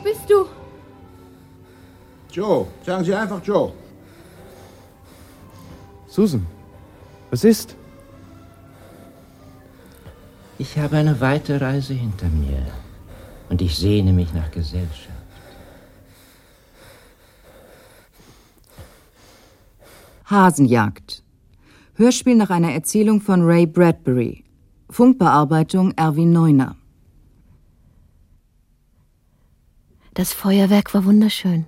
bist du? Joe, sagen Sie einfach Joe. Susan, was ist? Ich habe eine weite Reise hinter mir und ich sehne mich nach Gesellschaft. Hasenjagd. Hörspiel nach einer Erzählung von Ray Bradbury. Funkbearbeitung Erwin Neuner. Das Feuerwerk war wunderschön.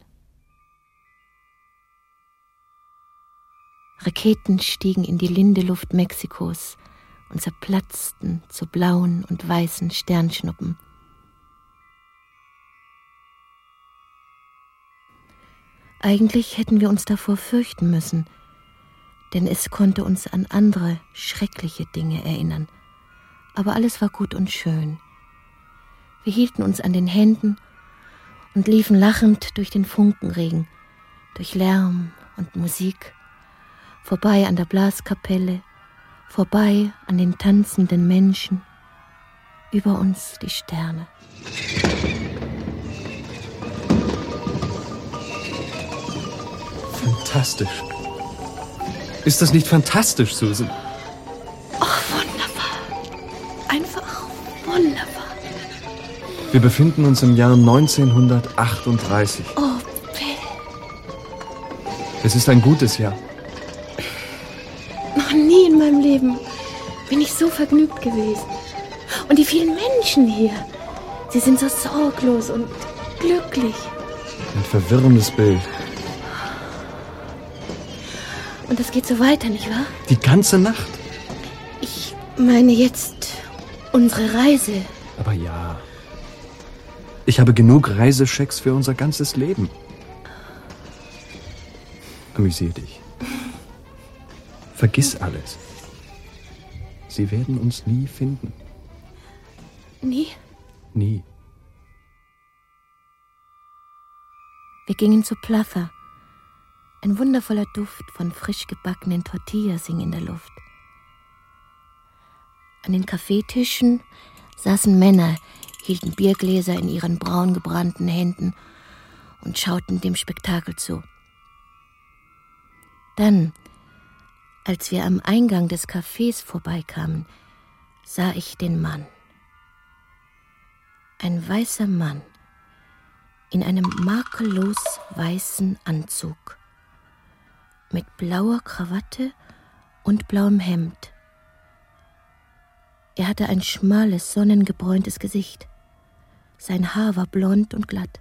Raketen stiegen in die linde Luft Mexikos und zerplatzten zu blauen und weißen Sternschnuppen. Eigentlich hätten wir uns davor fürchten müssen, denn es konnte uns an andere, schreckliche Dinge erinnern. Aber alles war gut und schön. Wir hielten uns an den Händen und liefen lachend durch den Funkenregen, durch Lärm und Musik, vorbei an der Blaskapelle, vorbei an den tanzenden Menschen, über uns die Sterne. Fantastisch. Ist das nicht fantastisch, Susan? Oh, wunderbar. Einfach wunderbar. Wir befinden uns im Jahr 1938. Oh, Bill. Es ist ein gutes Jahr. Noch nie in meinem Leben bin ich so vergnügt gewesen. Und die vielen Menschen hier, sie sind so sorglos und glücklich. Ein verwirrendes Bild. Und das geht so weiter, nicht wahr? Die ganze Nacht? Ich meine jetzt unsere Reise. Aber ja. Ich habe genug Reiseschecks für unser ganzes Leben. Amüsier dich. Vergiss alles. Sie werden uns nie finden. Nie? Nie. Wir gingen zu Plaza. Ein wundervoller Duft von frisch gebackenen Tortillas hing in der Luft. An den Kaffeetischen saßen Männer, hielten Biergläser in ihren braun gebrannten Händen und schauten dem Spektakel zu. Dann, als wir am Eingang des Cafés vorbeikamen, sah ich den Mann. Ein weißer Mann in einem makellos weißen Anzug, mit blauer Krawatte und blauem Hemd. Er hatte ein schmales, sonnengebräuntes Gesicht. Sein Haar war blond und glatt.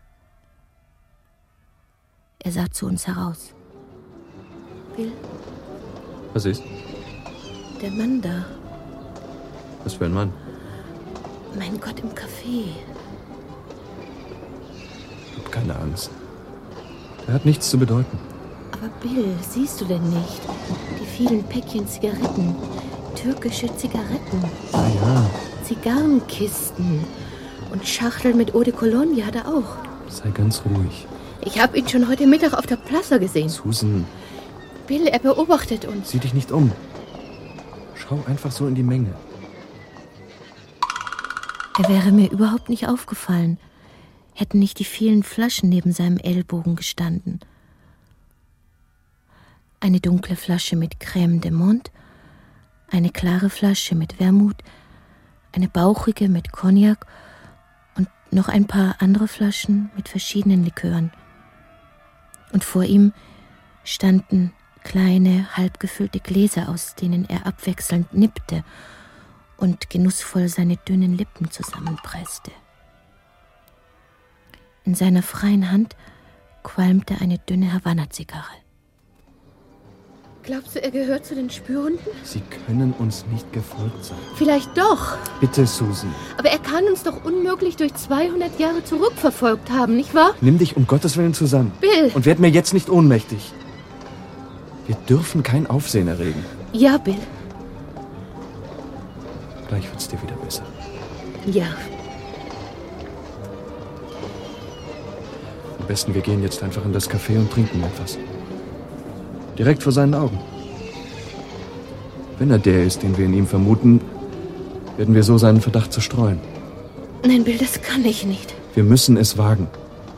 Er sah zu uns heraus. Bill? Was ist? Der Mann da. Was für ein Mann? Mein Gott, im Café. Hab keine Angst. Er hat nichts zu bedeuten. Aber Bill, siehst du denn nicht? Die vielen Päckchen Zigaretten. Türkische Zigaretten. Ah ja. Zigarrenkisten. Und Schachteln mit Eau de Cologne hat er auch. Sei ganz ruhig. Ich habe ihn schon heute Mittag auf der Plaza gesehen. Susan. Bill, er beobachtet uns. Sieh dich nicht um. Schau einfach so in die Menge. Er wäre mir überhaupt nicht aufgefallen, hätten nicht die vielen Flaschen neben seinem Ellbogen gestanden. Eine dunkle Flasche mit Crème de Menthe, eine klare Flasche mit Vermouth, eine bauchige mit Cognac und noch ein paar andere Flaschen mit verschiedenen Likören. Und vor ihm standen kleine, halbgefüllte Gläser, aus denen er abwechselnd nippte und genussvoll seine dünnen Lippen zusammenpresste. In seiner freien Hand qualmte eine dünne Havanna-Zigarre. Glaubst du, er gehört zu den Spürhunden? Sie können uns nicht gefolgt sein. Vielleicht doch. Bitte, Susan. Aber er kann uns doch unmöglich durch 200 Jahre zurückverfolgt haben, nicht wahr? Nimm dich um Gottes Willen zusammen. Bill! Und werd mir jetzt nicht ohnmächtig. Wir dürfen kein Aufsehen erregen. Ja, Bill. Gleich wird's dir wieder besser. Ja. Am besten, wir gehen jetzt einfach in das Café und trinken etwas. Direkt vor seinen Augen. Wenn er der ist, den wir in ihm vermuten, werden wir so seinen Verdacht zerstreuen. Nein, Bill, das kann ich nicht. Wir müssen es wagen.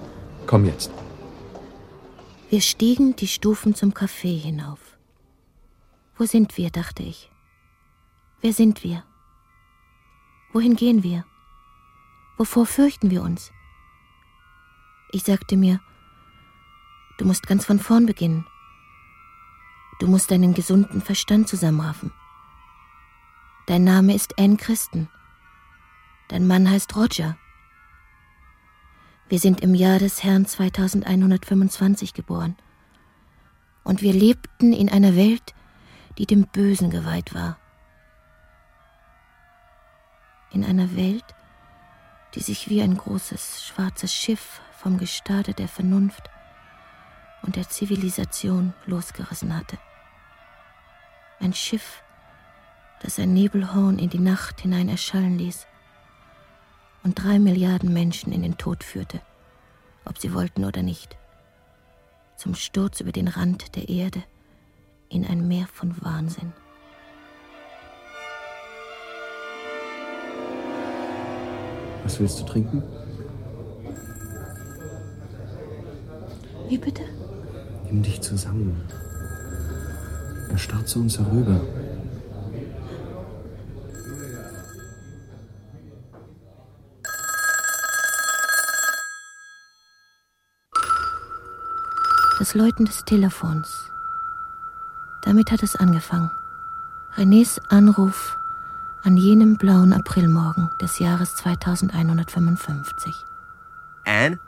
Komm jetzt. Wir stiegen die Stufen zum Café hinauf. Wo sind wir, dachte ich. Wer sind wir? Wohin gehen wir? Wovor fürchten wir uns? Ich sagte mir, du musst ganz von vorn beginnen. Du musst deinen gesunden Verstand zusammenraffen. Dein Name ist Anne Christen. Dein Mann heißt Roger. Wir sind im Jahr des Herrn 2125 geboren. Und wir lebten in einer Welt, die dem Bösen geweiht war. In einer Welt, die sich wie ein großes, schwarzes Schiff vom Gestade der Vernunft und der Zivilisation losgerissen hatte. Ein Schiff, das ein Nebelhorn in die Nacht hinein erschallen ließ und 3 Milliarden Menschen in den Tod führte, ob sie wollten oder nicht, zum Sturz über den Rand der Erde in ein Meer von Wahnsinn. Was willst du trinken? Wie bitte? Nimm dich zusammen. Er starrt zu uns herüber. Das Läuten des Telefons. Damit hat es angefangen. Renés Anruf an jenem blauen Aprilmorgen des Jahres 2155. Anne?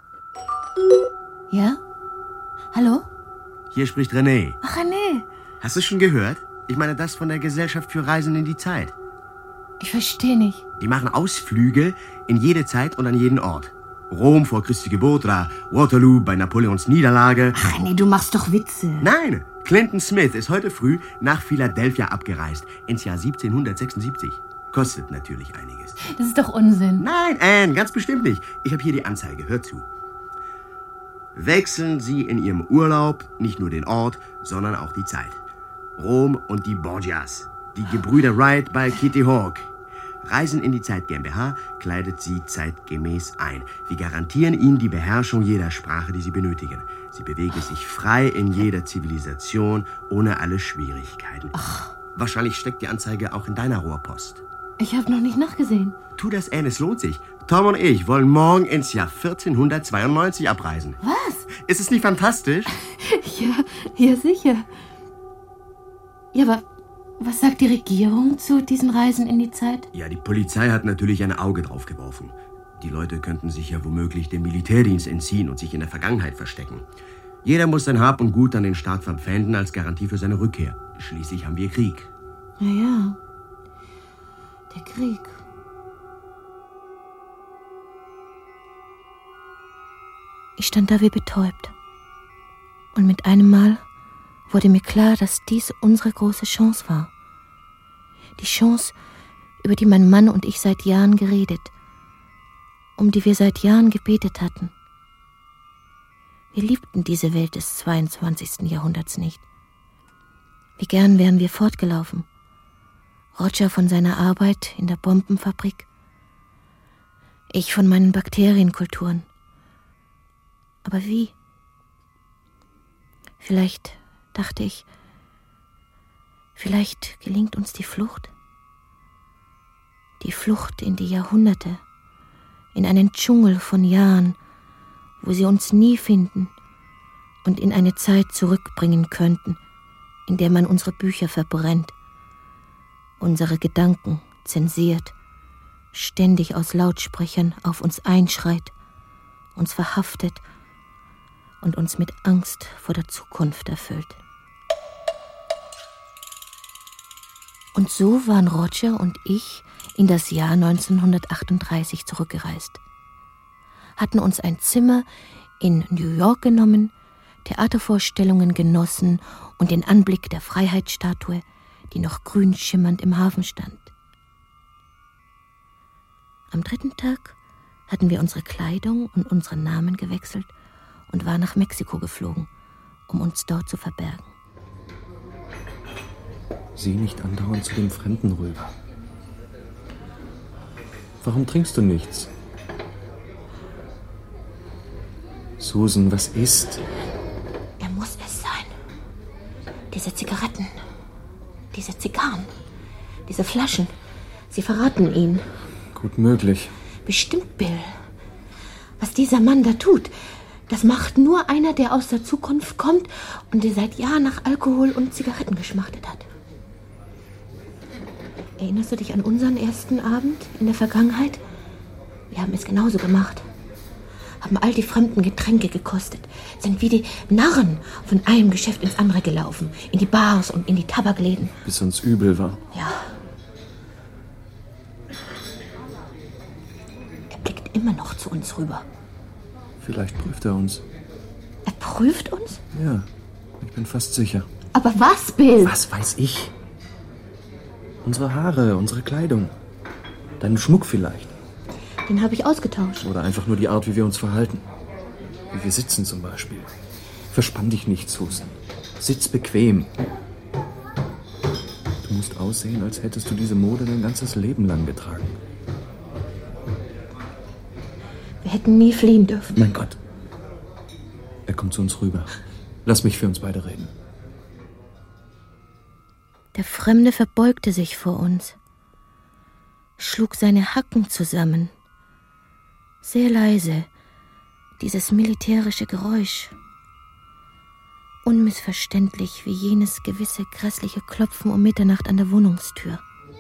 Ja? Hallo? Hier spricht René. Ach, René. Hast du es schon gehört? Ich meine das von der Gesellschaft für Reisen in die Zeit. Ich verstehe nicht. Die machen Ausflüge in jede Zeit und an jeden Ort. Rom vor Christi Geburt oder Waterloo bei Napoleons Niederlage. Ach, René, du machst doch Witze. Nein, Clinton Smith ist heute früh nach Philadelphia abgereist, ins Jahr 1776. Kostet natürlich einiges. Das ist doch Unsinn. Nein, Anne, ganz bestimmt nicht. Ich habe hier die Anzeige, hör zu. Wechseln Sie in Ihrem Urlaub nicht nur den Ort, sondern auch die Zeit. Rom und die Borgias, die Gebrüder Wright bei Kitty Hawk. Reisen in die Zeit GmbH kleidet Sie zeitgemäß ein. Wir garantieren Ihnen die Beherrschung jeder Sprache, die Sie benötigen. Sie bewegen sich frei in jeder Zivilisation, ohne alle Schwierigkeiten. Ach. Wahrscheinlich steckt die Anzeige auch in deiner Rohrpost. Ich habe noch nicht nachgesehen. Tu das, Anne, es lohnt sich. Tom und ich wollen morgen ins Jahr 1492 abreisen. Was? Ist es nicht fantastisch? Ja, sicher. Ja, aber was sagt die Regierung zu diesen Reisen in die Zeit? Ja, die Polizei hat natürlich ein Auge drauf geworfen. Die Leute könnten sich ja womöglich dem Militärdienst entziehen und sich in der Vergangenheit verstecken. Jeder muss sein Hab und Gut an den Staat verpfänden als Garantie für seine Rückkehr. Schließlich haben wir Krieg. Ja, der Krieg. Ich stand da wie betäubt. Und mit einem Mal wurde mir klar, dass dies unsere große Chance war. Die Chance, über die mein Mann und ich seit Jahren geredet, um die wir seit Jahren gebetet hatten. Wir liebten diese Welt des 22. Jahrhunderts nicht. Wie gern wären wir fortgelaufen. Roger von seiner Arbeit in der Bombenfabrik, ich von meinen Bakterienkulturen. Aber wie? Vielleicht, dachte ich, vielleicht gelingt uns die Flucht. Die Flucht in die Jahrhunderte, in einen Dschungel von Jahren, wo sie uns nie finden und in eine Zeit zurückbringen könnten, in der man unsere Bücher verbrennt, unsere Gedanken zensiert, ständig aus Lautsprechern auf uns einschreit, uns verhaftet und uns mit Angst vor der Zukunft erfüllt. Und so waren Roger und ich in das Jahr 1938 zurückgereist, hatten uns ein Zimmer in New York genommen, Theatervorstellungen genossen und den Anblick der Freiheitsstatue, die noch grün schimmernd im Hafen stand. Am 3. Tag hatten wir unsere Kleidung und unseren Namen gewechselt und waren nach Mexiko geflogen, um uns dort zu verbergen. Sieh nicht andauernd zu dem Fremden rüber. Warum trinkst du nichts? Susan, was ist? Er muss es sein. Diese Zigaretten, diese Zigarren, diese Flaschen, sie verraten ihn. Gut möglich. Bestimmt, Bill. Was dieser Mann da tut, das macht nur einer, der aus der Zukunft kommt und der seit Jahren nach Alkohol und Zigaretten geschmachtet hat. Erinnerst du dich an unseren ersten Abend in der Vergangenheit? Wir haben es genauso gemacht. Haben all die fremden Getränke gekostet. Sind wie die Narren von einem Geschäft ins andere gelaufen. In die Bars und in die Tabakläden. Bis uns übel war. Ja. Er blickt immer noch zu uns rüber. Vielleicht prüft er uns. Er prüft uns? Ja, ich bin fast sicher. Aber was, Bill? Was weiß ich? Unsere Haare, unsere Kleidung. Deinen Schmuck vielleicht. Den habe ich ausgetauscht. Oder einfach nur die Art, wie wir uns verhalten. Wie wir sitzen zum Beispiel. Verspann dich nicht, Susan. Sitz bequem. Du musst aussehen, als hättest du diese Mode dein ganzes Leben lang getragen. Wir hätten nie fliehen dürfen. Mein Gott. Er kommt zu uns rüber. Lass mich für uns beide reden. Der Fremde verbeugte sich vor uns, schlug seine Hacken zusammen. Sehr leise, dieses militärische Geräusch. Unmissverständlich wie jenes gewisse grässliche Klopfen um Mitternacht an der Wohnungstür.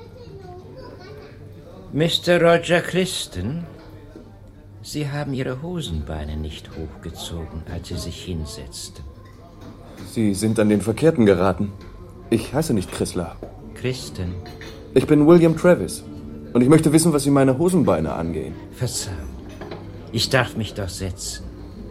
Mr. Roger Christen, Sie haben Ihre Hosenbeine nicht hochgezogen, als Sie sich hinsetzten. Sie sind an den Verkehrten geraten. Ich heiße nicht Chrysler. Christen? Ich bin William Travis. Und ich möchte wissen, was Sie meine Hosenbeine angehen. Verzeihung. Ich darf mich doch setzen.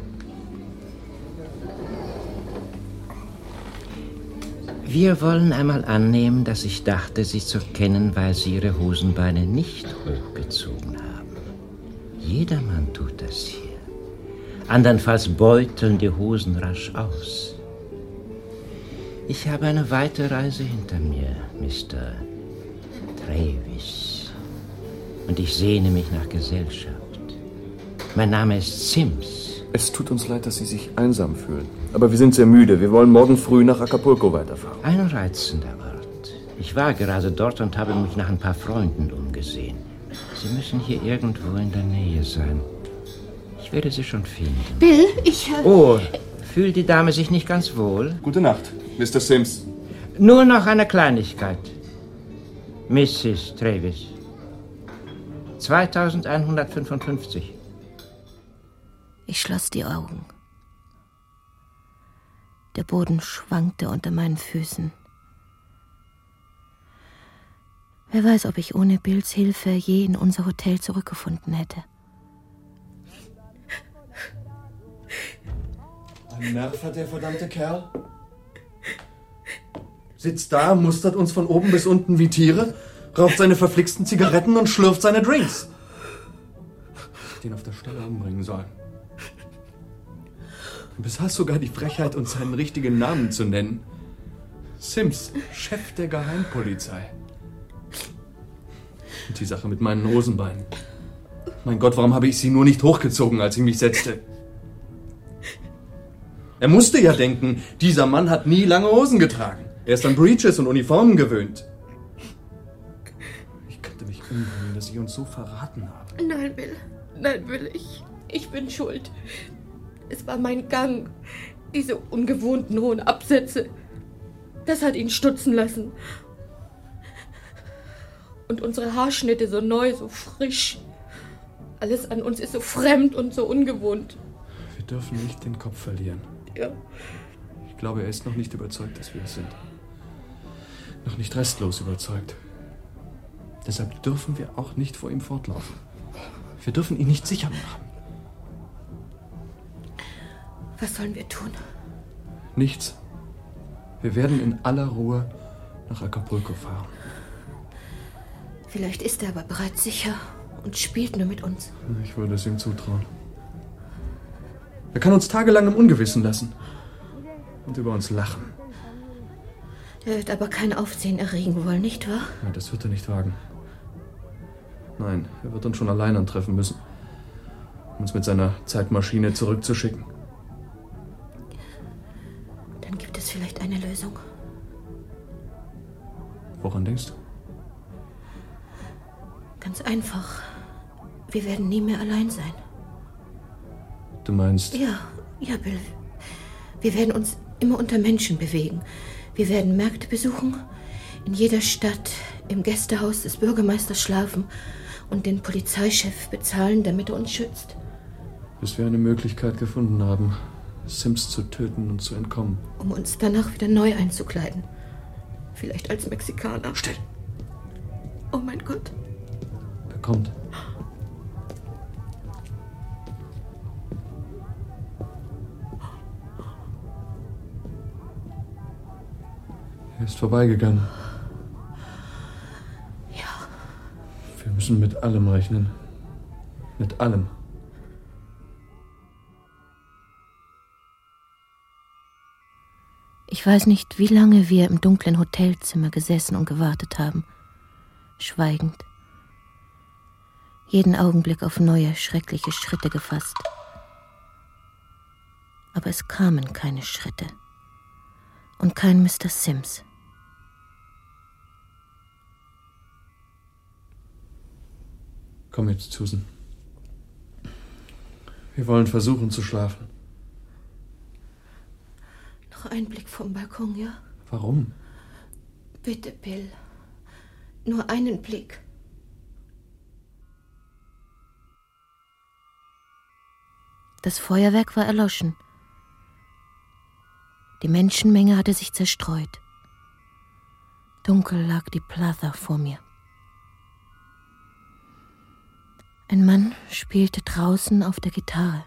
Wir wollen einmal annehmen, dass ich dachte, Sie zu kennen, weil Sie Ihre Hosenbeine nicht hochgezogen haben. Jedermann tut das hier. Andernfalls beuteln die Hosen rasch aus. Ich habe eine weite Reise hinter mir, Mr. Travis. Und ich sehne mich nach Gesellschaft. Mein Name ist Sims. Es tut uns leid, dass Sie sich einsam fühlen. Aber wir sind sehr müde. Wir wollen morgen früh nach Acapulco weiterfahren. Ein reizender Ort. Ich war gerade dort und habe mich nach ein paar Freunden umgesehen. Sie müssen hier irgendwo in der Nähe sein. Ich werde Sie schon finden. Bill, Oh, fühlt die Dame sich nicht ganz wohl? Gute Nacht, Mr. Sims. Nur noch eine Kleinigkeit. Mrs. Travis. 2155. Ich schloss die Augen. Der Boden schwankte unter meinen Füßen. Wer weiß, ob ich ohne Bills Hilfe je in unser Hotel zurückgefunden hätte. Ein Nerv hat der verdammte Kerl. Sitzt da, mustert uns von oben bis unten wie Tiere, raucht seine verflixten Zigaretten und schlürft seine Drinks. Ich hätte ihn auf der Stelle umbringen sollen. Du besaß sogar die Frechheit, uns seinen richtigen Namen zu nennen. Sims, Chef der Geheimpolizei. Und die Sache mit meinen Hosenbeinen. Mein Gott, warum habe ich sie nur nicht hochgezogen, als ich mich setzte? Er musste ja denken, dieser Mann hat nie lange Hosen getragen. Er ist an Breeches und Uniformen gewöhnt. Ich könnte mich umbringen, dass ich uns so verraten habe. Nein, Bill, ich bin schuld. Es war mein Gang, diese ungewohnten hohen Absätze. Das hat ihn stutzen lassen. Und unsere Haarschnitte so neu, so frisch. Alles an uns ist so fremd und so ungewohnt. Wir dürfen nicht den Kopf verlieren. Ja. Ich glaube, er ist noch nicht überzeugt, dass wir es sind. Noch nicht restlos überzeugt. Deshalb dürfen wir auch nicht vor ihm fortlaufen. Wir dürfen ihn nicht sicher machen. Was sollen wir tun? Nichts. Wir werden in aller Ruhe nach Acapulco fahren. Vielleicht ist er aber bereits sicher und spielt nur mit uns. Ich würde es ihm zutrauen. Er kann uns tagelang im Ungewissen lassen und über uns lachen. Er wird aber kein Aufsehen erregen wollen, nicht wahr? Ja, das wird er nicht wagen. Nein, er wird uns schon allein antreffen müssen, um uns mit seiner Zeitmaschine zurückzuschicken. Wir werden nie mehr allein sein. Du meinst? Ja, Bill. Wir werden uns immer unter Menschen bewegen. Wir werden Märkte besuchen, in jeder Stadt, im Gästehaus des Bürgermeisters schlafen und den Polizeichef bezahlen, damit er uns schützt. Bis wir eine Möglichkeit gefunden haben, Sims zu töten und zu entkommen. Um uns danach wieder neu einzukleiden. Vielleicht als Mexikaner. Still! Oh mein Gott. Er kommt. Er ist vorbeigegangen. Ja. Wir müssen mit allem rechnen. Mit allem. Ich weiß nicht, wie lange wir im dunklen Hotelzimmer gesessen und gewartet haben. Schweigend. Jeden Augenblick auf neue, schreckliche Schritte gefasst. Aber es kamen keine Schritte. Und kein Mr. Sims. Komm jetzt, Susan. Wir wollen versuchen zu schlafen. Noch ein Blick vom Balkon, ja? Warum? Bitte, Bill. Nur einen Blick. Das Feuerwerk war erloschen. Die Menschenmenge hatte sich zerstreut. Dunkel lag die Plaza vor mir. Ein Mann spielte draußen auf der Gitarre.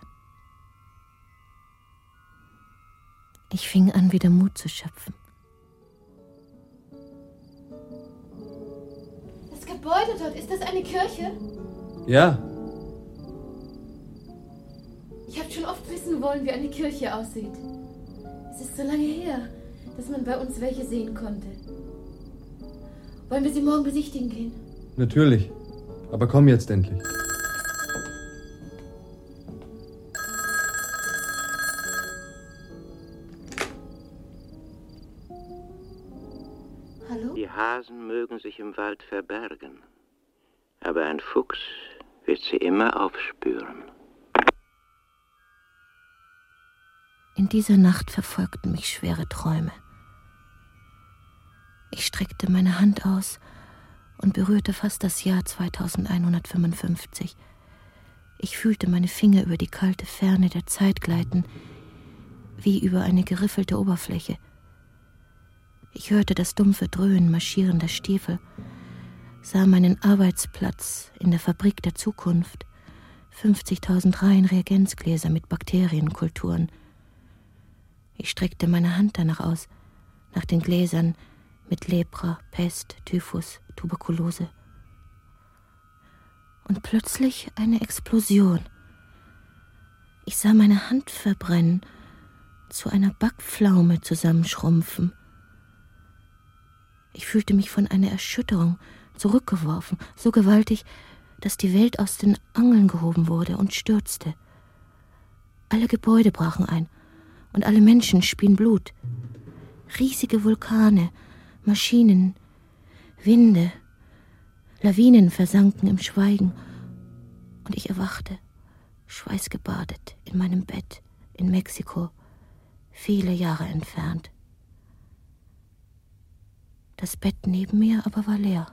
Ich fing an, wieder Mut zu schöpfen. Das Gebäude dort, ist das eine Kirche? Ja. Ich habe schon oft wissen wollen, wie eine Kirche aussieht. Es ist so lange her, dass man bei uns welche sehen konnte. Wollen wir sie morgen besichtigen gehen? Natürlich. Aber komm jetzt endlich. Hallo? Die Hasen mögen sich im Wald verbergen, aber ein Fuchs wird sie immer aufspüren. In dieser Nacht verfolgten mich schwere Träume. Ich streckte meine Hand aus und berührte fast das Jahr 2155. Ich fühlte meine Finger über die kalte Ferne der Zeit gleiten, wie über eine geriffelte Oberfläche. Ich hörte das dumpfe Dröhnen marschierender Stiefel, sah meinen Arbeitsplatz in der Fabrik der Zukunft, 50.000 Reihen Reagenzgläser mit Bakterienkulturen. Ich streckte meine Hand danach aus, nach den Gläsern mit Lepra, Pest, Typhus, Tuberkulose. Und plötzlich eine Explosion. Ich sah meine Hand verbrennen, zu einer Backpflaume zusammenschrumpfen. Ich fühlte mich von einer Erschütterung zurückgeworfen, so gewaltig, dass die Welt aus den Angeln gehoben wurde und stürzte. Alle Gebäude brachen ein und alle Menschen spien Blut. Riesige Vulkane, Maschinen, Winde, Lawinen versanken im Schweigen und ich erwachte, schweißgebadet in meinem Bett in Mexiko, viele Jahre entfernt. Das Bett neben mir aber war leer.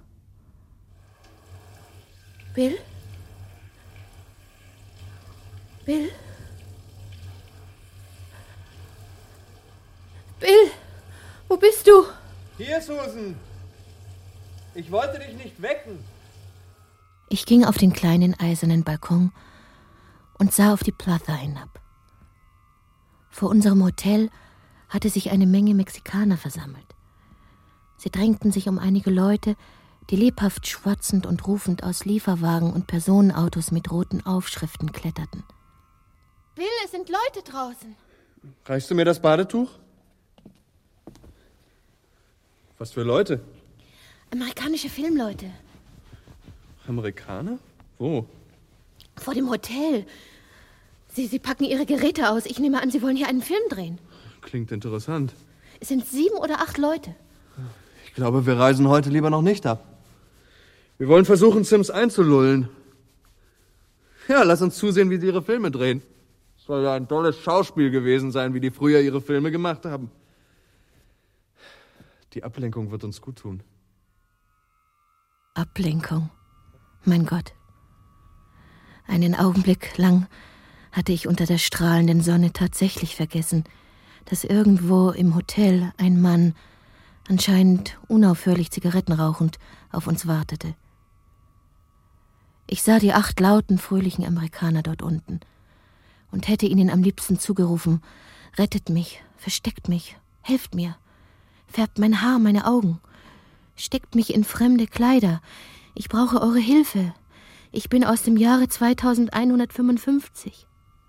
Bill? Bill? Bill, wo bist du? Hier, Susan. Ich wollte dich nicht wecken. Ich ging auf den kleinen eisernen Balkon und sah auf die Plaza hinab. Vor unserem Hotel hatte sich eine Menge Mexikaner versammelt. Sie drängten sich um einige Leute, die lebhaft schwatzend und rufend aus Lieferwagen und Personenautos mit roten Aufschriften kletterten. Bill, es sind Leute draußen. Reichst du mir das Badetuch? Was für Leute? Amerikanische Filmleute. Amerikaner? Wo? Vor dem Hotel. Sie packen ihre Geräte aus. Ich nehme an, sie wollen hier einen Film drehen. Klingt interessant. Es sind 7 oder 8 Leute. Ich glaube, wir reisen heute lieber noch nicht ab. Wir wollen versuchen, Sims einzulullen. Ja, lass uns zusehen, wie sie ihre Filme drehen. Es soll ja ein tolles Schauspiel gewesen sein, wie die früher ihre Filme gemacht haben. Die Ablenkung wird uns gut tun. Ablenkung. Mein Gott. Einen Augenblick lang hatte ich unter der strahlenden Sonne tatsächlich vergessen, dass irgendwo im Hotel ein Mann, anscheinend unaufhörlich Zigaretten rauchend, auf uns wartete. Ich sah die 8 lauten, fröhlichen Amerikaner dort unten und hätte ihnen am liebsten zugerufen: Rettet mich, versteckt mich, helft mir, färbt mein Haar, meine Augen, steckt mich in fremde Kleider, ich brauche eure Hilfe, ich bin aus dem Jahre 2155.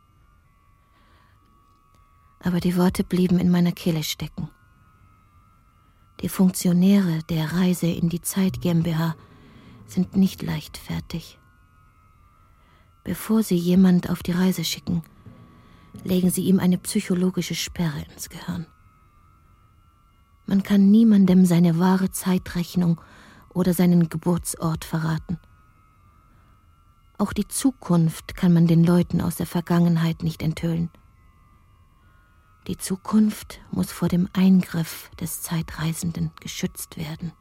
Aber die Worte blieben in meiner Kehle stecken. Die Funktionäre der Reise in die Zeit GmbH sind nicht leichtfertig. Bevor sie jemand auf die Reise schicken, legen sie ihm eine psychologische Sperre ins Gehirn. Man kann niemandem seine wahre Zeitrechnung oder seinen Geburtsort verraten. Auch die Zukunft kann man den Leuten aus der Vergangenheit nicht enthüllen. Die Zukunft muss vor dem Eingriff des Zeitreisenden geschützt werden.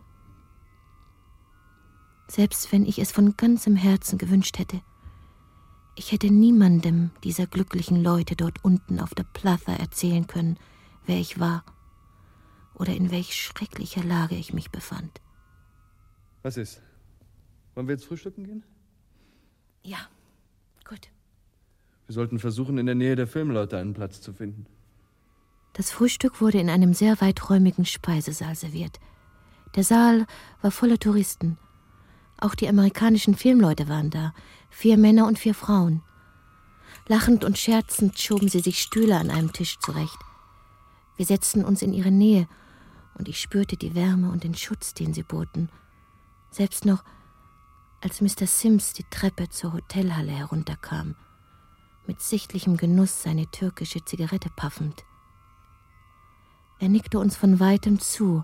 Selbst wenn ich es von ganzem Herzen gewünscht hätte, ich hätte niemandem dieser glücklichen Leute dort unten auf der Plaza erzählen können, wer ich war oder in welch schrecklicher Lage ich mich befand. Was ist? Wollen wir jetzt frühstücken gehen? Ja, gut. Wir sollten versuchen, in der Nähe der Filmleute einen Platz zu finden. Das Frühstück wurde in einem sehr weiträumigen Speisesaal serviert. Der Saal war voller Touristen. Auch die amerikanischen Filmleute waren da, 4 Männer und 4 Frauen. Lachend und scherzend schoben sie sich Stühle an einem Tisch zurecht. Wir setzten uns in ihre Nähe und ich spürte die Wärme und den Schutz, den sie boten. Selbst noch, als Mr. Sims die Treppe zur Hotelhalle herunterkam, mit sichtlichem Genuss seine türkische Zigarette paffend. Er nickte uns von weitem zu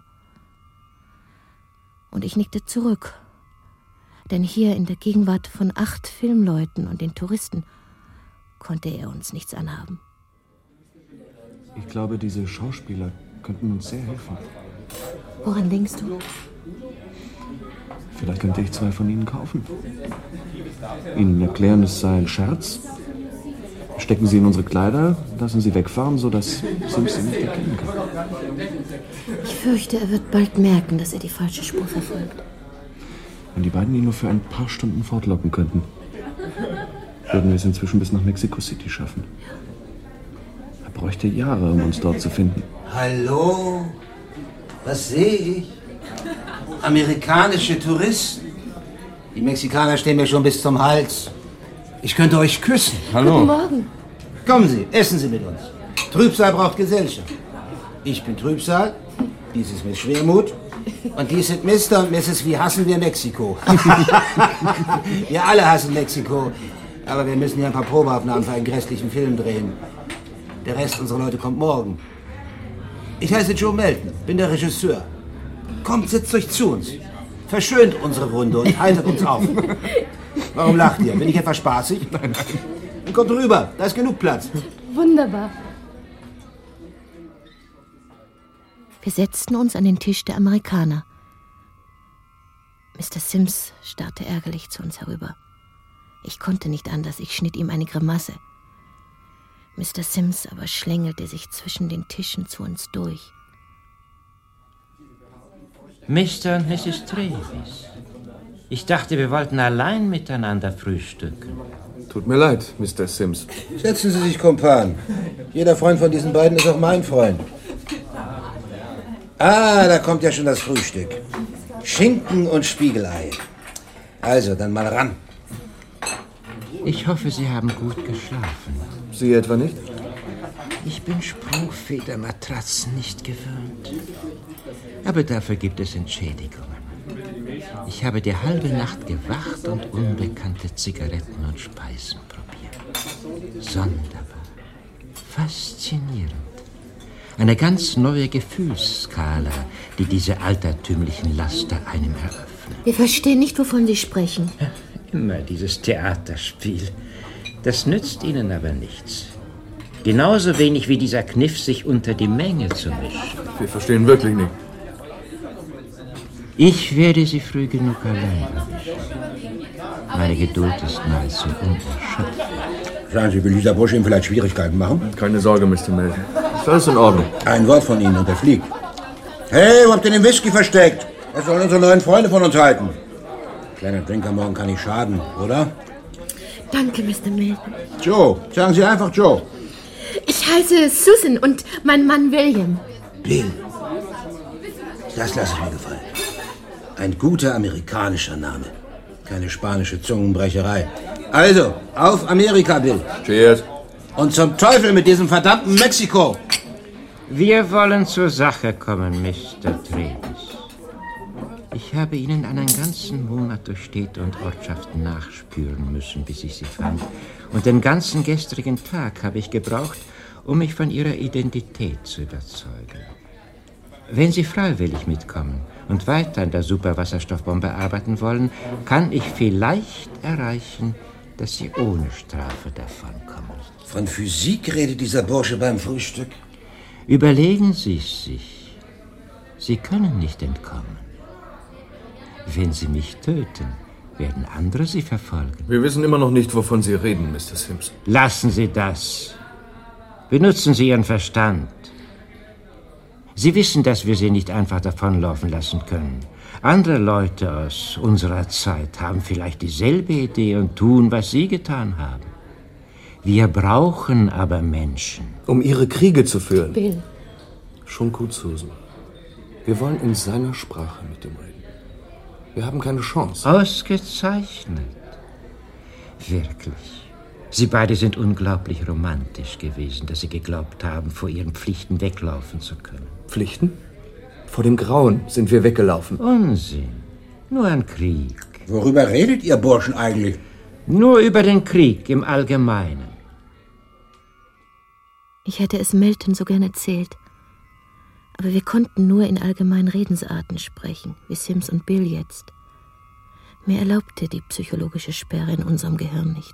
und ich nickte zurück. Denn hier in der Gegenwart von 8 Filmleuten und den Touristen konnte er uns nichts anhaben. Ich glaube, diese Schauspieler könnten uns sehr helfen. Woran denkst du? Vielleicht könnte ich 2 von ihnen kaufen. Ihnen erklären, es sei ein Scherz. Stecken sie in unsere Kleider, lassen sie wegfahren, sodass Sims sie nicht erkennen kann. Ich fürchte, er wird bald merken, dass er die falsche Spur verfolgt. Wenn die beiden ihn nur für ein paar Stunden fortlocken könnten, würden wir es inzwischen bis nach Mexico City schaffen. Er bräuchte Jahre, um uns dort zu finden. Hallo? Was sehe ich? Amerikanische Touristen. Die Mexikaner stehen mir schon bis zum Hals. Ich könnte euch küssen. Hallo. Guten Morgen. Kommen Sie, essen Sie mit uns. Trübsal braucht Gesellschaft. Ich bin Trübsal, dies ist Miss Schwermut und dies sind Mr. und Mrs. Wie hassen wir Mexiko. Wir alle hassen Mexiko, aber wir müssen hier ein paar Probeaufnahmen für einen grässlichen Film drehen. Der Rest unserer Leute kommt morgen. Ich heiße Joe Melton, bin der Regisseur. Kommt, setzt euch zu uns. Verschönt unsere Runde und haltet uns auf. Warum lacht ihr? Bin ich etwa spaßig? Nein. Dann kommt rüber, da ist genug Platz. Wunderbar. Wir setzten uns an den Tisch der Amerikaner. Mr. Sims starrte ärgerlich zu uns herüber. Ich konnte nicht anders, ich schnitt ihm eine Grimasse. Mr. Sims aber schlängelte sich zwischen den Tischen zu uns durch. Mr. und Mrs. Travis, ich dachte, wir wollten allein miteinander frühstücken. Tut mir leid, Mr. Sims. Setzen Sie sich, Kumpan. Jeder Freund von diesen beiden ist auch mein Freund. Ah, da kommt ja schon das Frühstück. Schinken und Spiegelei. Also, dann mal ran. Ich hoffe, Sie haben gut geschlafen. Sie etwa nicht? Ich bin Sprungfedermatratzen nicht gewöhnt. Aber dafür gibt es Entschädigungen. Ich habe die halbe Nacht gewacht und unbekannte Zigaretten und Speisen probiert. Sonderbar. Faszinierend. Eine ganz neue Gefühlsskala, die diese altertümlichen Laster einem eröffnen. Wir verstehen nicht, wovon Sie sprechen. Immer dieses Theaterspiel. Das nützt Ihnen aber nichts. Genauso wenig wie dieser Kniff, sich unter die Menge zu mischen. Wir verstehen wirklich nicht. Ich werde Sie früh genug allein erwischen. Meine Geduld ist nahezu unerschöpflich. Sagen Sie, will dieser Bursche ihm vielleicht Schwierigkeiten machen? Keine Sorge, Mr. Mill. Ist alles in Ordnung. Ein Wort von Ihnen und er fliegt. Hey, wo habt ihr den Whisky versteckt? Das sollen unsere neuen Freunde von uns halten. Kleiner Drink am Morgen kann nicht schaden, oder? Danke, Mr. Milton. Joe, sagen Sie einfach Joe. Ich heiße Susan und mein Mann William. Bill. Das lasse ich mir gefallen. Ein guter amerikanischer Name. Keine spanische Zungenbrecherei. Also, auf Amerika, Bill. Cheers. Und zum Teufel mit diesem verdammten Mexiko. Wir wollen zur Sache kommen, Mr. Travis. Ich habe Ihnen einen ganzen Monat durch Städte und Ortschaften nachspüren müssen, bis ich Sie fand. Und den ganzen gestrigen Tag habe ich gebraucht, um mich von Ihrer Identität zu überzeugen. Wenn Sie freiwillig mitkommen und weiter an der Superwasserstoffbombe arbeiten wollen, kann ich vielleicht erreichen, dass Sie ohne Strafe davonkommen. Von Physik redet dieser Bursche beim Frühstück. Überlegen Sie es sich. Sie können nicht entkommen. Wenn Sie mich töten, werden andere Sie verfolgen. Wir wissen immer noch nicht, wovon Sie reden, Mr. Sims. Lassen Sie das. Benutzen Sie Ihren Verstand. Sie wissen, dass wir Sie nicht einfach davonlaufen lassen können. Andere Leute aus unserer Zeit haben vielleicht dieselbe Idee und tun, was Sie getan haben. Wir brauchen aber Menschen. Um Ihre Kriege zu führen. Bill. Schon gut, Susan. Wir wollen in seiner Sprache mit ihm reden. Wir haben keine Chance. Ausgezeichnet. Wirklich. Sie beide sind unglaublich romantisch gewesen, dass Sie geglaubt haben, vor Ihren Pflichten weglaufen zu können. Pflichten? Vor dem Grauen sind wir weggelaufen. Unsinn. Nur ein Krieg. Worüber redet ihr Burschen eigentlich? Nur über den Krieg im Allgemeinen. Ich hätte es Milton so gern erzählt. Aber wir konnten nur in allgemeinen Redensarten sprechen, wie Sims und Bill jetzt. Mir erlaubte die psychologische Sperre in unserem Gehirn nicht.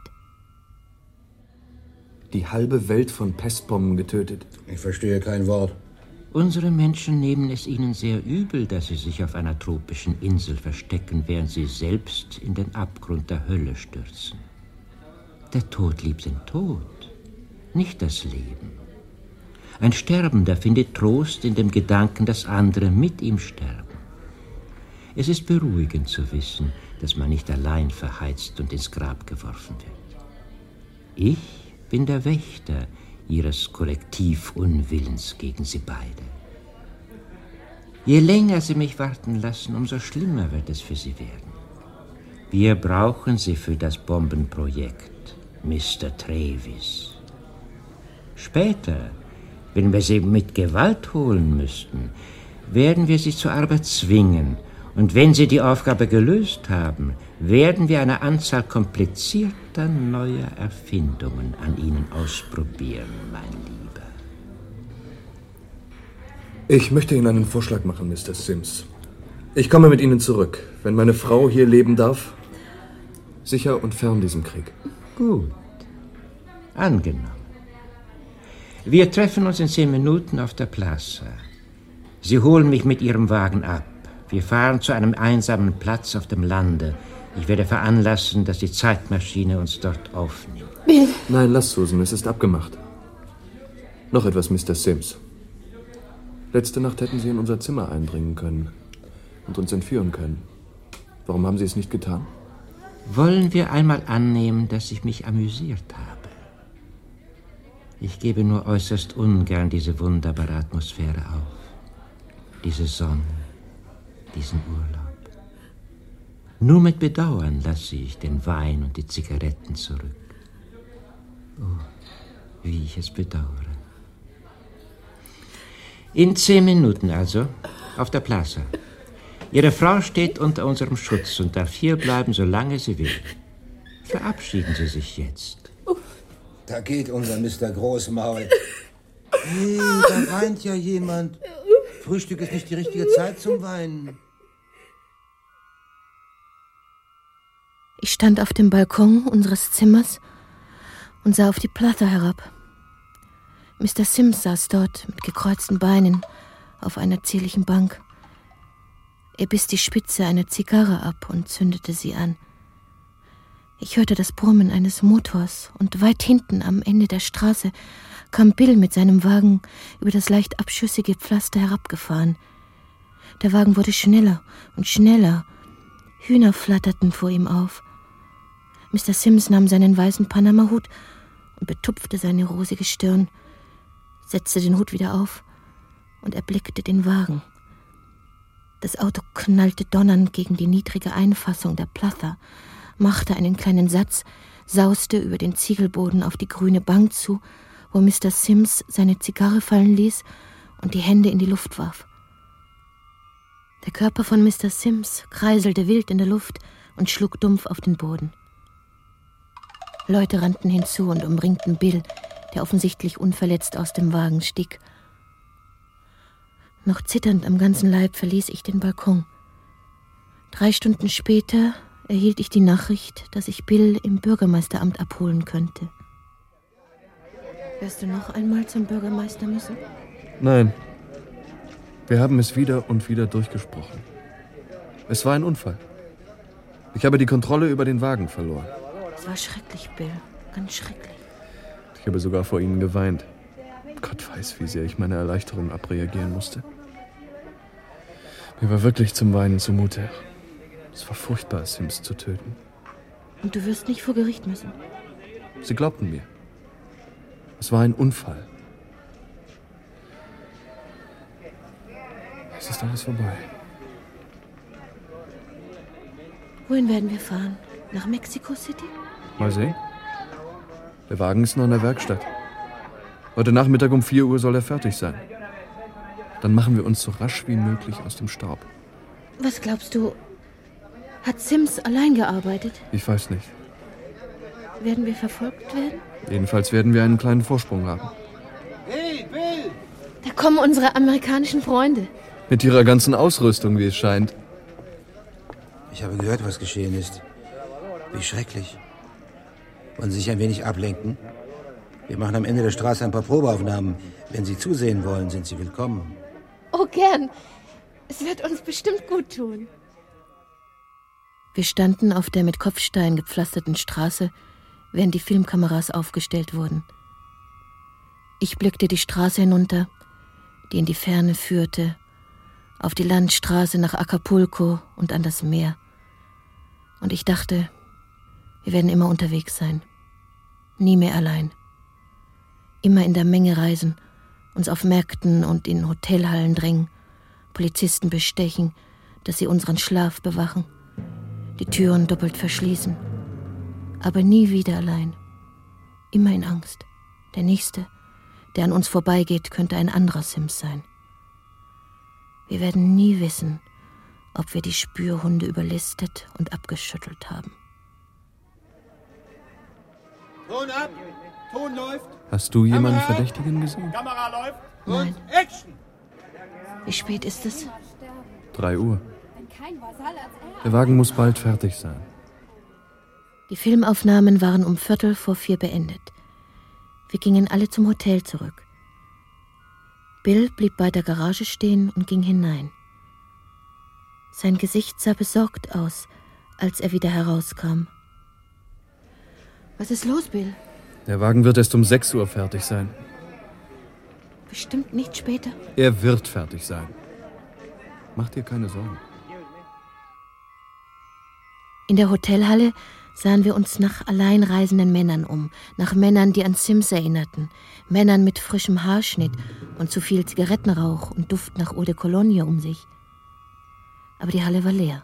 Die halbe Welt von Pestbomben getötet. Ich verstehe kein Wort. Unsere Menschen nehmen es ihnen sehr übel, dass sie sich auf einer tropischen Insel verstecken, während sie selbst in den Abgrund der Hölle stürzen. Der Tod liebt den Tod, nicht das Leben. Ein Sterbender findet Trost in dem Gedanken, dass andere mit ihm sterben. Es ist beruhigend zu wissen, dass man nicht allein verheizt und ins Grab geworfen wird. Ich bin der Wächter Ihres Kollektivunwillens gegen Sie beide. Je länger Sie mich warten lassen, umso schlimmer wird es für Sie werden. Wir brauchen Sie für das Bombenprojekt, Mr. Travis. Später, wenn wir Sie mit Gewalt holen müssten, werden wir Sie zur Arbeit zwingen. Und wenn Sie die Aufgabe gelöst haben, werden wir eine Anzahl komplizierter neuer Erfindungen an Ihnen ausprobieren, mein Lieber. Ich möchte Ihnen einen Vorschlag machen, Mr. Sims. Ich komme mit Ihnen zurück, wenn meine Frau hier leben darf. Sicher und fern diesem Krieg. Gut. Angenommen. Wir treffen uns in 10 Minuten auf der Plaza. Sie holen mich mit Ihrem Wagen ab. Wir fahren zu einem einsamen Platz auf dem Lande. Ich werde veranlassen, dass die Zeitmaschine uns dort aufnimmt. Bill. Nein, lass, Susan, es ist abgemacht. Noch etwas, Mr. Sims. Letzte Nacht hätten Sie in unser Zimmer eindringen können und uns entführen können. Warum haben Sie es nicht getan? Wollen wir einmal annehmen, dass ich mich amüsiert habe? Ich gebe nur äußerst ungern diese wunderbare Atmosphäre auf. Diese Sonne, diesen Urlaub. Nur mit Bedauern lasse ich den Wein und die Zigaretten zurück. Oh, wie ich es bedauere. In 10 Minuten also, auf der Plaza. Ihre Frau steht unter unserem Schutz und darf hier bleiben, solange sie will. Verabschieden Sie sich jetzt. Da geht unser Mr. Großmaul. Hey, da weint ja jemand. Frühstück ist nicht die richtige Zeit zum Weinen. Ich stand auf dem Balkon unseres Zimmers und sah auf die Plaza herab. Mr. Sims saß dort mit gekreuzten Beinen auf einer zierlichen Bank. Er biss die Spitze einer Zigarre ab und zündete sie an. Ich hörte das Brummen eines Motors und weit hinten am Ende der Straße kam Bill mit seinem Wagen über das leicht abschüssige Pflaster herabgefahren. Der Wagen wurde schneller und schneller. Hühner flatterten vor ihm auf. Mr. Sims nahm seinen weißen Panama-Hut und betupfte seine rosige Stirn, setzte den Hut wieder auf und erblickte den Wagen. Das Auto knallte donnernd gegen die niedrige Einfassung der Plaza, machte einen kleinen Satz, sauste über den Ziegelboden auf die grüne Bank zu, wo Mr. Sims seine Zigarre fallen ließ und die Hände in die Luft warf. Der Körper von Mr. Sims kreiselte wild in der Luft und schlug dumpf auf den Boden. Leute rannten hinzu und umringten Bill, der offensichtlich unverletzt aus dem Wagen stieg. Noch zitternd am ganzen Leib verließ ich den Balkon. 3 Stunden später erhielt ich die Nachricht, dass ich Bill im Bürgermeisteramt abholen könnte. Wirst du noch einmal zum Bürgermeister müssen? Nein. Wir haben es wieder und wieder durchgesprochen. Es war ein Unfall. Ich habe die Kontrolle über den Wagen verloren. Es war schrecklich, Bill. Ganz schrecklich. Ich habe sogar vor Ihnen geweint. Gott weiß, wie sehr ich meine Erleichterung abreagieren musste. Mir war wirklich zum Weinen zumute. Es war furchtbar, Sims zu töten. Und du wirst nicht vor Gericht müssen? Sie glaubten mir. Es war ein Unfall. Es ist alles vorbei. Wohin werden wir fahren? Nach Mexico City? Mal sehen. Der Wagen ist noch in der Werkstatt. Heute Nachmittag um 4 Uhr soll er fertig sein. Dann machen wir uns so rasch wie möglich aus dem Staub. Was glaubst du? Hat Sims allein gearbeitet? Ich weiß nicht. Werden wir verfolgt werden? Jedenfalls werden wir einen kleinen Vorsprung haben. Hey, Bill! Da kommen unsere amerikanischen Freunde. Mit ihrer ganzen Ausrüstung, wie es scheint. Ich habe gehört, was geschehen ist. Wie schrecklich. Wollen Sie sich ein wenig ablenken? Wir machen am Ende der Straße ein paar Probeaufnahmen. Wenn Sie zusehen wollen, sind Sie willkommen. Oh, gern. Es wird uns bestimmt gut tun. Wir standen auf der mit Kopfstein gepflasterten Straße, während die Filmkameras aufgestellt wurden. Ich blickte die Straße hinunter, die in die Ferne führte, auf die Landstraße nach Acapulco und an das Meer. Und ich dachte, wir werden immer unterwegs sein. Nie mehr allein. Immer in der Menge reisen, uns auf Märkten und in Hotelhallen drängen, Polizisten bestechen, dass sie unseren Schlaf bewachen, die Türen doppelt verschließen. Aber nie wieder allein. Immer in Angst. Der Nächste, der an uns vorbeigeht, könnte ein anderer Sims sein. Wir werden nie wissen, ob wir die Spürhunde überlistet und abgeschüttelt haben. Ton ab, Ton läuft. Hast du jemanden Verdächtigen gesehen? Kamera läuft. Nein. Und Action! Wie spät ist es? 3 Uhr. Der Wagen muss bald fertig sein. Die Filmaufnahmen waren um 3:45 beendet. Wir gingen alle zum Hotel zurück. Bill blieb bei der Garage stehen und ging hinein. Sein Gesicht sah besorgt aus, als er wieder herauskam. Was ist los, Bill? Der Wagen wird erst um 6 Uhr fertig sein. Bestimmt nicht später. Er wird fertig sein. Mach dir keine Sorgen. In der Hotelhalle sahen wir uns nach alleinreisenden Männern um, nach Männern, die an Sims erinnerten, Männern mit frischem Haarschnitt und zu viel Zigarettenrauch und Duft nach Eau de Cologne um sich. Aber die Halle war leer.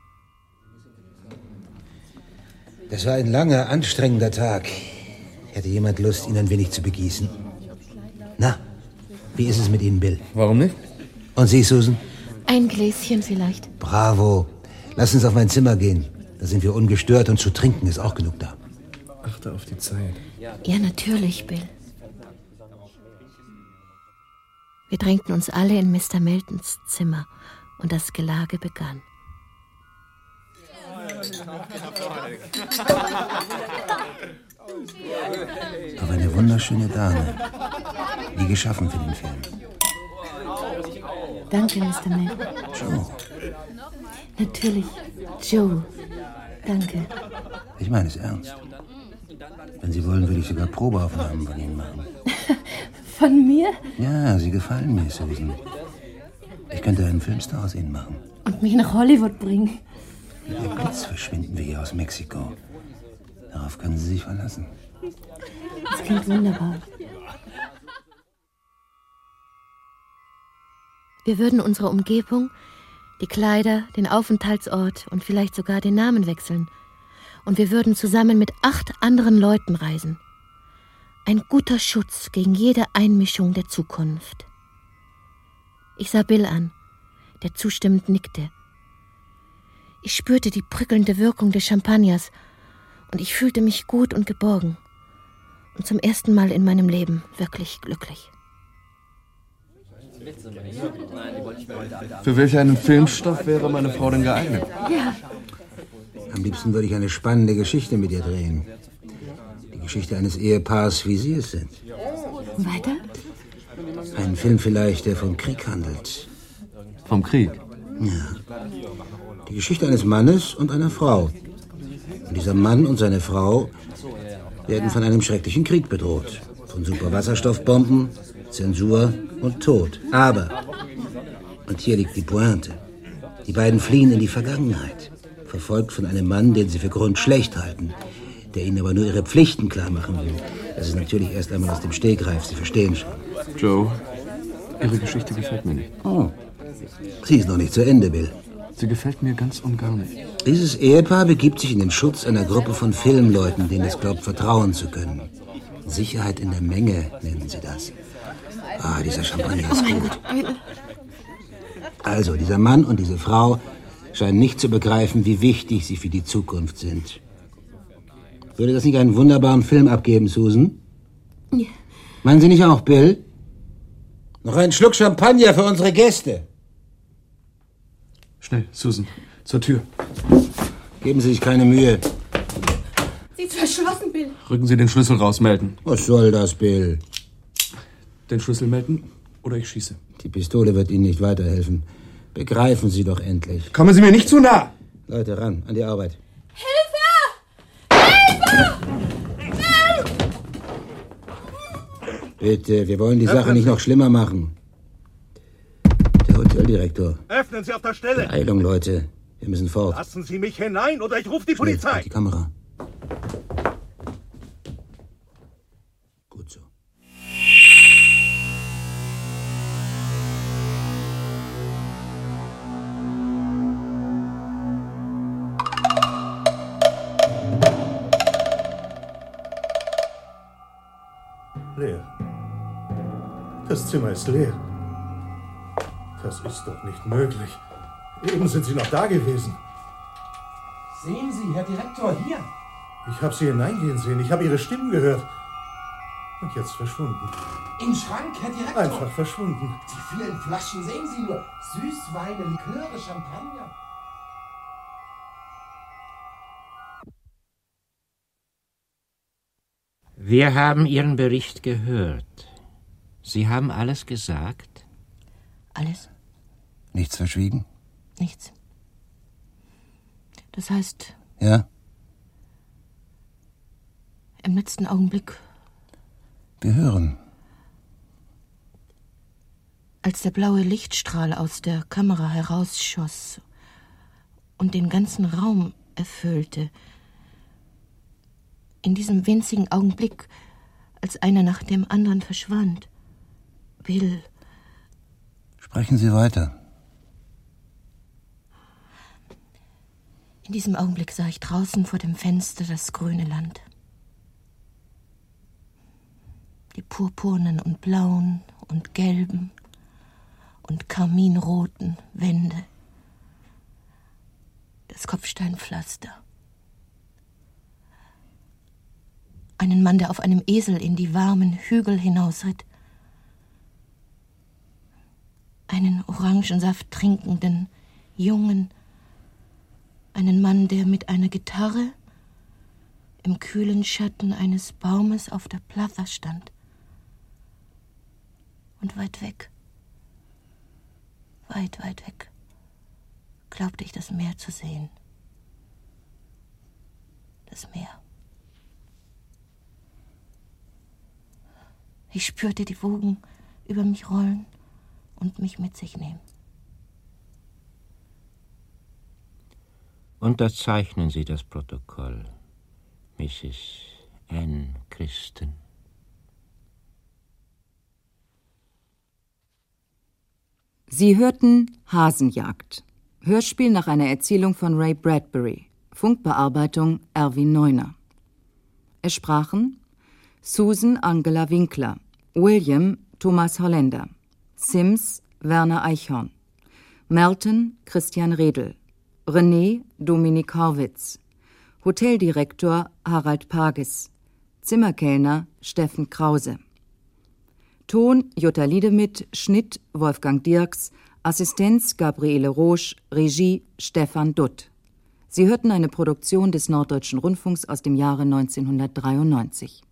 Das war ein langer, anstrengender Tag. Hätte jemand Lust, ihn ein wenig zu begießen? Na, wie ist es mit Ihnen, Bill? Warum nicht? Und Sie, Susan? Ein Gläschen vielleicht. Bravo. Lass uns auf mein Zimmer gehen. Da sind wir ungestört und zu trinken ist auch genug da. Achte auf die Zeit. Ja, natürlich, Bill. Wir drängten uns alle in Mr. Meltons Zimmer und das Gelage begann. Auf eine wunderschöne Dame. Wie geschaffen für den Film. Danke, Mr. May. Joe. Natürlich, Joe. Danke. Ich meine es ernst. Wenn Sie wollen, würde ich sogar Probeaufnahmen von Ihnen machen. Von mir? Ja, Sie gefallen mir, Susan. Ich könnte einen Filmstar aus Ihnen machen. Und mich nach Hollywood bringen. Wie der Blitz verschwinden wir hier aus Mexiko. Darauf können Sie sich verlassen. Das klingt wunderbar. Wir würden unsere Umgebung, die Kleider, den Aufenthaltsort und vielleicht sogar den Namen wechseln. Und wir würden zusammen mit 8 anderen Leuten reisen. Ein guter Schutz gegen jede Einmischung der Zukunft. Ich sah Bill an, der zustimmend nickte. Ich spürte die prickelnde Wirkung des Champagners und ich fühlte mich gut und geborgen. Und zum ersten Mal in meinem Leben wirklich glücklich. Für welch einen Filmstoff wäre meine Frau denn geeignet? Ja. Am liebsten würde ich eine spannende Geschichte mit ihr drehen. Die Geschichte eines Ehepaars, wie Sie es sind. Weiter? Ein Film vielleicht, der vom Krieg handelt. Vom Krieg? Ja. Die Geschichte eines Mannes und einer Frau. Und dieser Mann und seine Frau werden von einem schrecklichen Krieg bedroht. Von Superwasserstoffbomben, Zensur und Tod. Aber, und hier liegt die Pointe, die beiden fliehen in die Vergangenheit, verfolgt von einem Mann, den sie für grundschlecht halten, der ihnen aber nur ihre Pflichten klar machen will. Das ist natürlich erst einmal aus dem Stegreif, Sie verstehen schon. Joe, Ihre Geschichte gefällt mir nicht. Oh, sie ist noch nicht zu Ende, Bill. Sie gefällt mir ganz und gar nicht. Dieses Ehepaar begibt sich in den Schutz einer Gruppe von Filmleuten, denen es glaubt, vertrauen zu können. Sicherheit in der Menge nennen sie das. Ah, dieser Champagner ist gut. Also, dieser Mann und diese Frau scheinen nicht zu begreifen, wie wichtig sie für die Zukunft sind. Würde das nicht einen wunderbaren Film abgeben, Susan? Ja. Meinen Sie nicht auch, Bill? Noch einen Schluck Champagner für unsere Gäste. Schnell, Susan, zur Tür. Geben Sie sich keine Mühe. Sie ist verschlossen, Bill. Rücken Sie den Schlüssel raus, melden. Was soll das, Bill? Den Schlüssel melden oder ich schieße. Die Pistole wird Ihnen nicht weiterhelfen. Begreifen Sie doch endlich. Kommen Sie mir nicht zu nah! Leute, ran, an die Arbeit. Bitte, wir wollen die Sache nicht noch schlimmer machen. Der Hoteldirektor. Öffnen Sie auf der Stelle! Eilung, Leute. Wir müssen fort. Lassen Sie mich hinein oder ich rufe die Schnell, Polizei! auf die Kamera. Gut so. Leer. Das Zimmer ist leer. Das ist doch nicht möglich. Eben sind Sie noch da gewesen. Sehen Sie, Herr Direktor, hier. Ich habe Sie hineingehen sehen. Ich habe Ihre Stimmen gehört. Und jetzt verschwunden. Im Schrank, Herr Direktor. Einfach verschwunden. Die vielen Flaschen, sehen Sie nur. Süßweine, Liköre, Champagner. Wir haben Ihren Bericht gehört. Sie haben alles gesagt? Alles? Nichts verschwiegen? Nichts. Das heißt, Ja? im letzten Augenblick, Wir hören. als der blaue Lichtstrahl aus der Kamera herausschoss und den ganzen Raum erfüllte, in diesem winzigen Augenblick, als einer nach dem anderen verschwand, Bill. Sprechen Sie weiter. In diesem Augenblick sah ich draußen vor dem Fenster das grüne Land. Die purpurnen und blauen und gelben und karminroten Wände. Das Kopfsteinpflaster. Einen Mann, der auf einem Esel in die warmen Hügel hinausritt. Einen Orangensaft trinkenden Jungen. Einen Mann, der mit einer Gitarre im kühlen Schatten eines Baumes auf der Plaza stand. Und weit weg, weit weg, glaubte ich das Meer zu sehen. Das Meer. Ich spürte die Wogen über mich rollen und mich mit sich nehmen. Unterzeichnen Sie das Protokoll, Mrs. Anne Christen. Sie hörten Hasenjagd, Hörspiel nach einer Erzählung von Ray Bradbury, Funkbearbeitung Erwin Neuner. Es sprachen Susan Angela Winkler, William Thomas Holländer, Sims Werner Eichhorn, Melton Christian Redl, René Dominik Horwitz, Hoteldirektor Harald Pages, Zimmerkellner Steffen Krause. Ton Jutta Liedemith, Schnitt Wolfgang Dirks, Assistenz Gabriele Rosch, Regie Stefan Dutt. Sie hörten eine Produktion des Norddeutschen Rundfunks aus dem Jahre 1993.